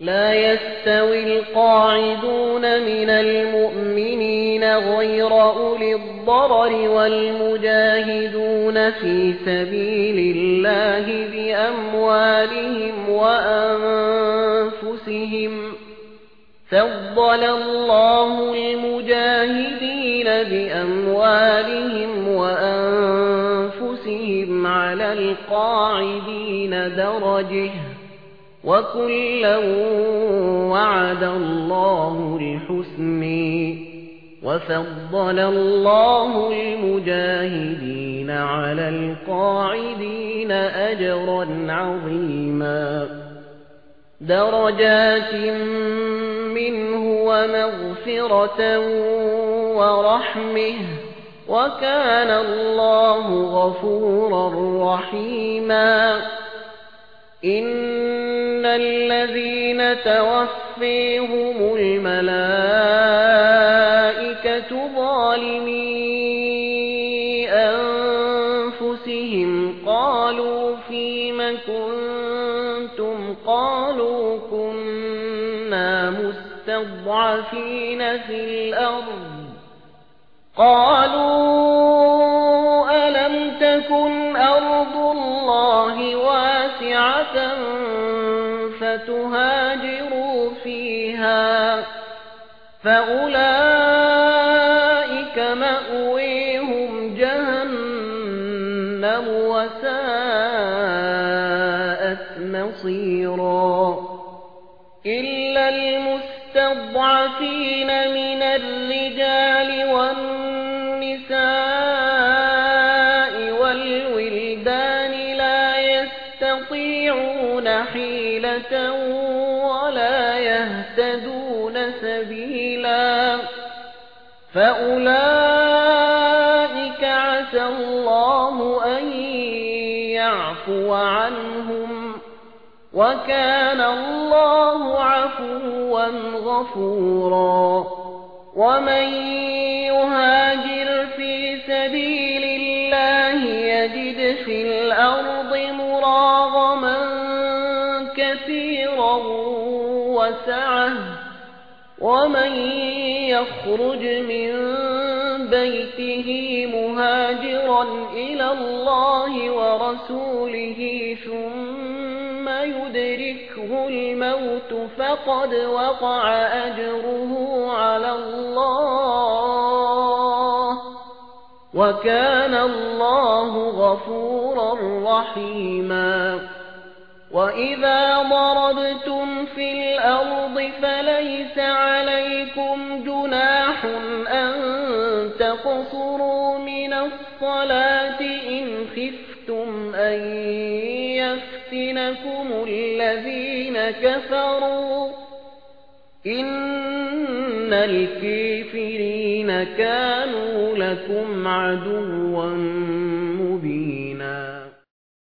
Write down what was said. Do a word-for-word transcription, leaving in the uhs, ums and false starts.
لا يستوي القاعدون من المؤمنين غير أولي الضرر والمجاهدون في سبيل الله بأموالهم وأنفسهم فضل الله المجاهدين بأموالهم وأنفسهم على القاعدين درجة وكلا وعد الله الحسن وفضل الله المجاهدين على القاعدين أجرا عظيما درجات منه ومغفرة ورحمة وكان الله غفورا رحيما إن الذين توفيهم الملائكة ظالمي أنفسهم قالوا فيم كنتم قالوا كنا مستضعفين في الأرض قالوا ألم تكن أرض الله واسعة فتهاجروا فيها فأولئك مأويهم جهنم وساءت مصيرا إلا المستضعفين من الرجال والنساء والولدان لا يستطيعون حيلة ولا يهتدون سبيلا فأولئك عسى الله أن يعفو عنهم وكان الله عفوا غفورا ومن يهاجر في سبيل الله يجد في الأرض مراغما كثيرا وسعة ومن يخرج من بيته مهاجرا إلى الله ورسوله ثم يدركه الموت فقد وقع أجره على الله وكان الله غفورا رحيما وإذا ضربتم في الأرض فليس عليكم جناح أن تقصروا من الصلاة إن خفتم أن يفتنكم الذين كفروا إن الكافرين كانوا لكم عدوا